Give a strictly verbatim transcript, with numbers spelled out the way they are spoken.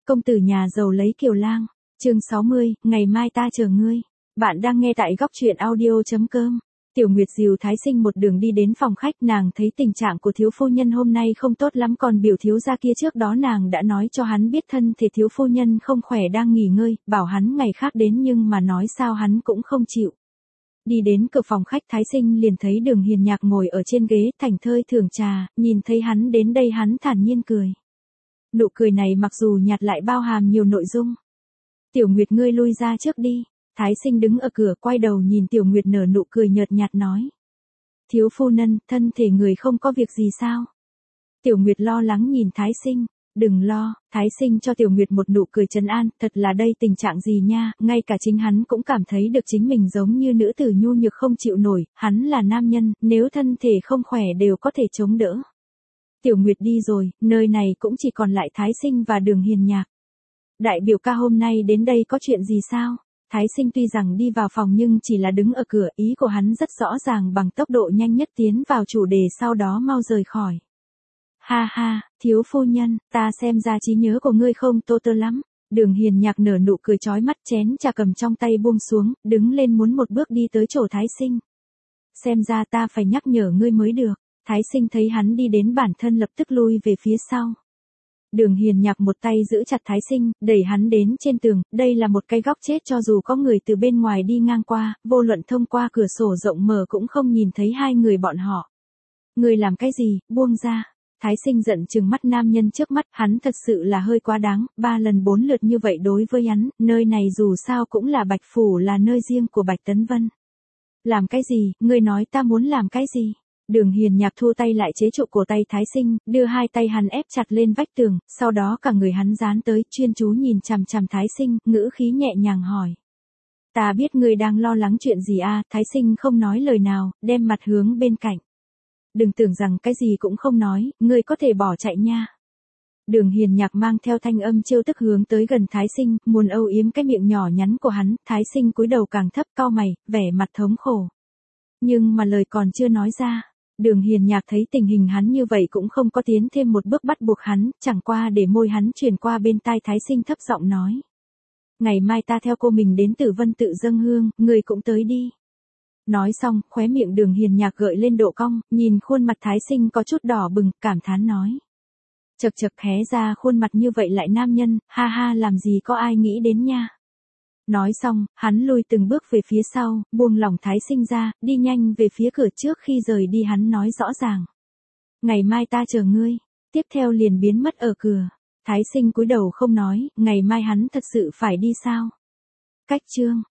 Công tử nhà giàu lấy kiều lang. Chương sáu mươi, ngày mai ta chờ ngươi. Bạn đang nghe tại góc truyện audio chấm com. Tiểu Nguyệt dìu Thái Sinh một đường đi đến phòng khách, nàng thấy tình trạng của thiếu phu nhân hôm nay không tốt lắm, còn biểu thiếu gia kia trước đó nàng đã nói cho hắn biết thân thể thiếu phu nhân không khỏe đang nghỉ ngơi, bảo hắn ngày khác đến, nhưng mà nói sao hắn cũng không chịu. Đi đến cửa phòng khách, Thái Sinh liền thấy Đường Hiền Nhạc ngồi ở trên ghế thảnh thơi thưởng trà, nhìn thấy hắn đến đây hắn thản nhiên cười. Nụ cười này mặc dù nhạt lại bao hàm nhiều nội dung. Tiểu Nguyệt, ngươi lui ra trước đi. Thái Sinh đứng ở cửa quay đầu nhìn Tiểu Nguyệt nở nụ cười nhợt nhạt nói. Thiếu phu nhân, thân thể người không có việc gì sao? Tiểu Nguyệt lo lắng nhìn Thái Sinh. Đừng lo, Thái Sinh cho Tiểu Nguyệt một nụ cười trấn an, thật là đây tình trạng gì nha, ngay cả chính hắn cũng cảm thấy được chính mình giống như nữ tử nhu nhược không chịu nổi, hắn là nam nhân, nếu thân thể không khỏe đều có thể chống đỡ. Tiểu Nguyệt đi rồi, nơi này cũng chỉ còn lại Thái Sinh và Đường Hiền Nhạc. Đại biểu ca hôm nay đến đây có chuyện gì sao? Thái Sinh tuy rằng đi vào phòng nhưng chỉ là đứng ở cửa, ý của hắn rất rõ ràng, bằng tốc độ nhanh nhất tiến vào chủ đề, sau đó mau rời khỏi. Ha ha, thiếu phu nhân, ta xem ra trí nhớ của ngươi không tô tơ lắm. Đường Hiền Nhạc nở nụ cười chói mắt, chén trà cầm trong tay buông xuống, đứng lên muốn một bước đi tới chỗ Thái Sinh. Xem ra ta phải nhắc nhở ngươi mới được. Thái Sinh thấy hắn đi đến, bản thân lập tức lui về phía sau. Đường Hiền Nhạc một tay giữ chặt Thái Sinh, đẩy hắn đến trên tường, đây là một cái góc chết, cho dù có người từ bên ngoài đi ngang qua, vô luận thông qua cửa sổ rộng mở cũng không nhìn thấy hai người bọn họ. Ngươi làm cái gì, buông ra. Thái Sinh giận trừng mắt nam nhân trước mắt, hắn thật sự là hơi quá đáng, ba lần bốn lượt như vậy đối với hắn, nơi này dù sao cũng là Bạch Phủ, là nơi riêng của Bạch Tấn Vân. Làm cái gì, ngươi nói ta muốn làm cái gì? Đường Hiền Nhạc thu tay lại chế trụ cổ tay Thái Sinh, đưa hai tay hắn ép chặt lên vách tường, sau đó cả người hắn dán tới, chuyên chú nhìn chằm chằm Thái Sinh, ngữ khí nhẹ nhàng hỏi. Ta biết ngươi đang lo lắng chuyện gì a? Thái Sinh không nói lời nào, đem mặt hướng bên cạnh. Đừng tưởng rằng cái gì cũng không nói, ngươi có thể bỏ chạy nha. Đường Hiền Nhạc mang theo thanh âm trêu tức hướng tới gần Thái Sinh, muốn âu yếm cái miệng nhỏ nhắn của hắn. Thái Sinh cúi đầu càng thấp, cau mày, vẻ mặt thống khổ. Nhưng mà lời còn chưa nói ra, Đường Hiền Nhạc thấy tình hình hắn như vậy cũng không có tiến thêm một bước bắt buộc hắn, chẳng qua để môi hắn chuyển qua bên tai Thái Sinh, thấp giọng nói. Ngày mai ta theo cô mình đến Tử Vân tự dâng hương, ngươi cũng tới đi. Nói xong, khóe miệng Đường Hiền Nhạc gợi lên độ cong, nhìn khuôn mặt Thái Sinh có chút đỏ bừng, cảm thán nói. Chật chật, hé ra khuôn mặt như vậy lại nam nhân, ha ha, làm gì có ai nghĩ đến nha. Nói xong, hắn lùi từng bước về phía sau, buông lỏng Thái Sinh ra, đi nhanh về phía cửa. Trước khi rời đi hắn nói rõ ràng. Ngày mai ta chờ ngươi. Tiếp theo liền biến mất ở cửa. Thái Sinh cúi đầu không nói, ngày mai hắn thật sự phải đi sao? Cách chương.